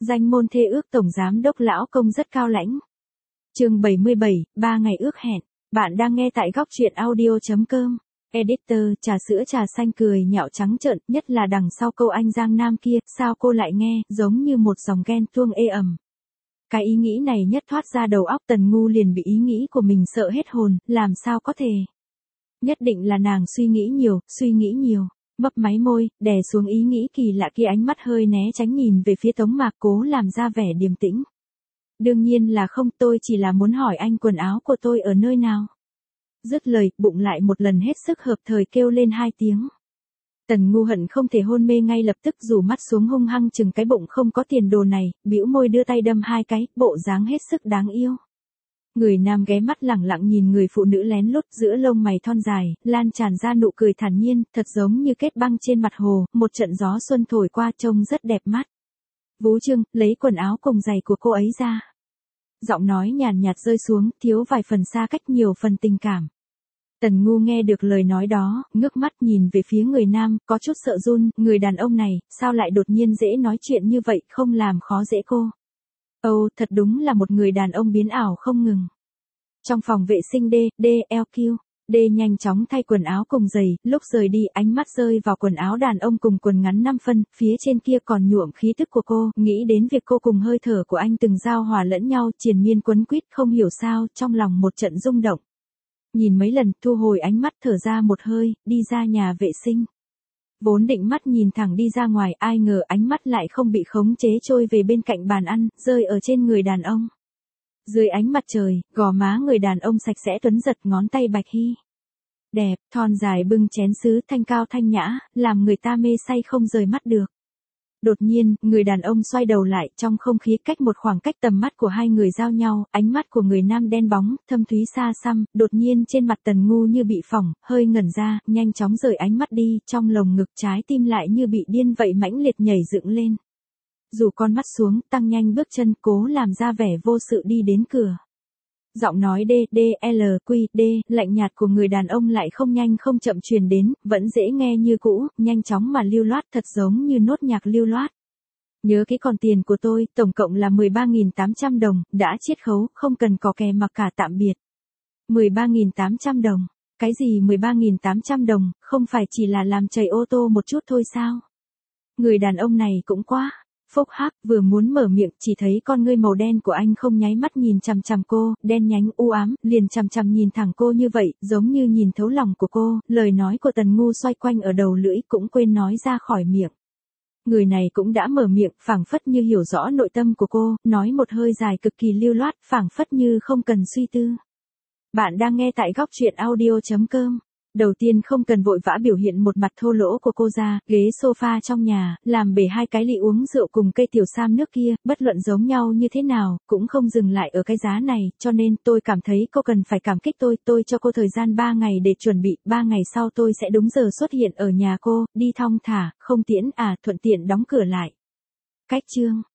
Danh môn thê ước tổng giám đốc lão công rất cao lãnh. Chương 77, 3 ngày ước hẹn. Bạn đang nghe tại góc truyện audio.com. Editor, trà sữa trà xanh cười nhạo trắng trợn, nhất là đằng sau câu anh Giang Nam kia, sao cô lại nghe, giống như một dòng ghen tuông ê ẩm. Cái ý nghĩ này nhất thoát ra đầu óc Tần Ngu liền bị ý nghĩ của mình sợ hết hồn, làm sao có thể. Nhất định là nàng suy nghĩ nhiều. Mấp máy môi, đè xuống ý nghĩ kỳ lạ kia, ánh mắt hơi né tránh nhìn về phía Tống Mạc, cố làm ra vẻ điềm tĩnh. Đương nhiên là không, tôi chỉ là muốn hỏi anh quần áo của tôi ở nơi nào. Dứt lời, bụng lại một lần hết sức hợp thời kêu lên 2 tiếng. Tần Ngu hận không thể hôn mê ngay lập tức, rủ mắt xuống hung hăng chừng cái bụng không có tiền đồ này, bĩu môi đưa tay đâm 2 cái, bộ dáng hết sức đáng yêu. Người nam ghé mắt lẳng lặng nhìn người phụ nữ lén lút, giữa lông mày thon dài, lan tràn ra nụ cười thản nhiên, thật giống như kết băng trên mặt hồ, một trận gió xuân thổi qua trông rất đẹp mắt. Vú Trương, lấy quần áo cùng giày của cô ấy ra. Giọng nói nhàn nhạt rơi xuống, thiếu vài phần xa cách nhiều phần tình cảm. Tần Ngu nghe được lời nói đó, ngước mắt nhìn về phía người nam, có chút sợ run, người đàn ông này, sao lại đột nhiên dễ nói chuyện như vậy, không làm khó dễ cô. Ồ, thật đúng là một người đàn ông biến ảo không ngừng. Trong phòng vệ sinh DLQ, D nhanh chóng thay quần áo cùng giày, lúc rời đi ánh mắt rơi vào quần áo đàn ông cùng quần ngắn 5 phân, phía trên kia còn nhuộm khí tức của cô, nghĩ đến việc cô cùng hơi thở của anh từng giao hòa lẫn nhau, triền miên quấn quýt, không hiểu sao, trong lòng một trận rung động. Nhìn mấy lần, thu hồi ánh mắt, thở ra một hơi, đi ra nhà vệ sinh. Vốn định mắt nhìn thẳng đi ra ngoài, ai ngờ ánh mắt lại không bị khống chế trôi về bên cạnh bàn ăn, rơi ở trên người đàn ông. Dưới ánh mặt trời, gò má người đàn ông sạch sẽ tuấn giật, ngón tay bạch hy. Đẹp, thon dài bưng chén sứ, thanh cao thanh nhã, làm người ta mê say không rời mắt được. Đột nhiên, người đàn ông xoay đầu lại, trong không khí cách một khoảng cách tầm mắt của hai người giao nhau, ánh mắt của người nam đen bóng, thâm thúy xa xăm, đột nhiên trên mặt Tần Ngu như bị phỏng, hơi ngẩn ra, nhanh chóng rời ánh mắt đi, trong lồng ngực trái tim lại như bị điên vậy mãnh liệt nhảy dựng lên. Dù con mắt xuống, tăng nhanh bước chân, cố làm ra vẻ vô sự đi đến cửa. Giọng nói D, lạnh nhạt của người đàn ông lại không nhanh không chậm truyền đến, vẫn dễ nghe như cũ, nhanh chóng mà lưu loát, thật giống như nốt nhạc lưu loát. Nhớ cái còn tiền của tôi, tổng cộng là 13.800 đồng, đã chiết khấu, không cần có kè mặc cả, tạm biệt. 13.800 đồng, cái gì 13.800 đồng, không phải chỉ là làm chảy ô tô một chút thôi sao? Người đàn ông này cũng quá phốc hác, vừa muốn mở miệng, chỉ thấy con ngươi màu đen của anh không nháy mắt nhìn chằm chằm cô, đen nhánh u ám, liền chằm chằm nhìn thẳng cô như vậy, giống như nhìn thấu lòng của cô, lời nói của Tần Ngu xoay quanh ở đầu lưỡi cũng quên nói ra khỏi miệng. Người này cũng đã mở miệng, phảng phất như hiểu rõ nội tâm của cô, nói một hơi dài cực kỳ lưu loát, phảng phất như không cần suy tư. Bạn đang nghe tại góc truyện audio.com. Đầu tiên không cần vội vã biểu hiện một mặt thô lỗ của cô ra, ghế sofa trong nhà, làm bể 2 cái ly uống rượu cùng cây tiểu sam nước kia, bất luận giống nhau như thế nào, cũng không dừng lại ở cái giá này, cho nên tôi cảm thấy cô cần phải cảm kích tôi cho cô thời gian 3 ngày để chuẩn bị, 3 ngày sau tôi sẽ đúng giờ xuất hiện ở nhà cô, đi thong thả, không tiễn thuận tiện đóng cửa lại. Cách chương.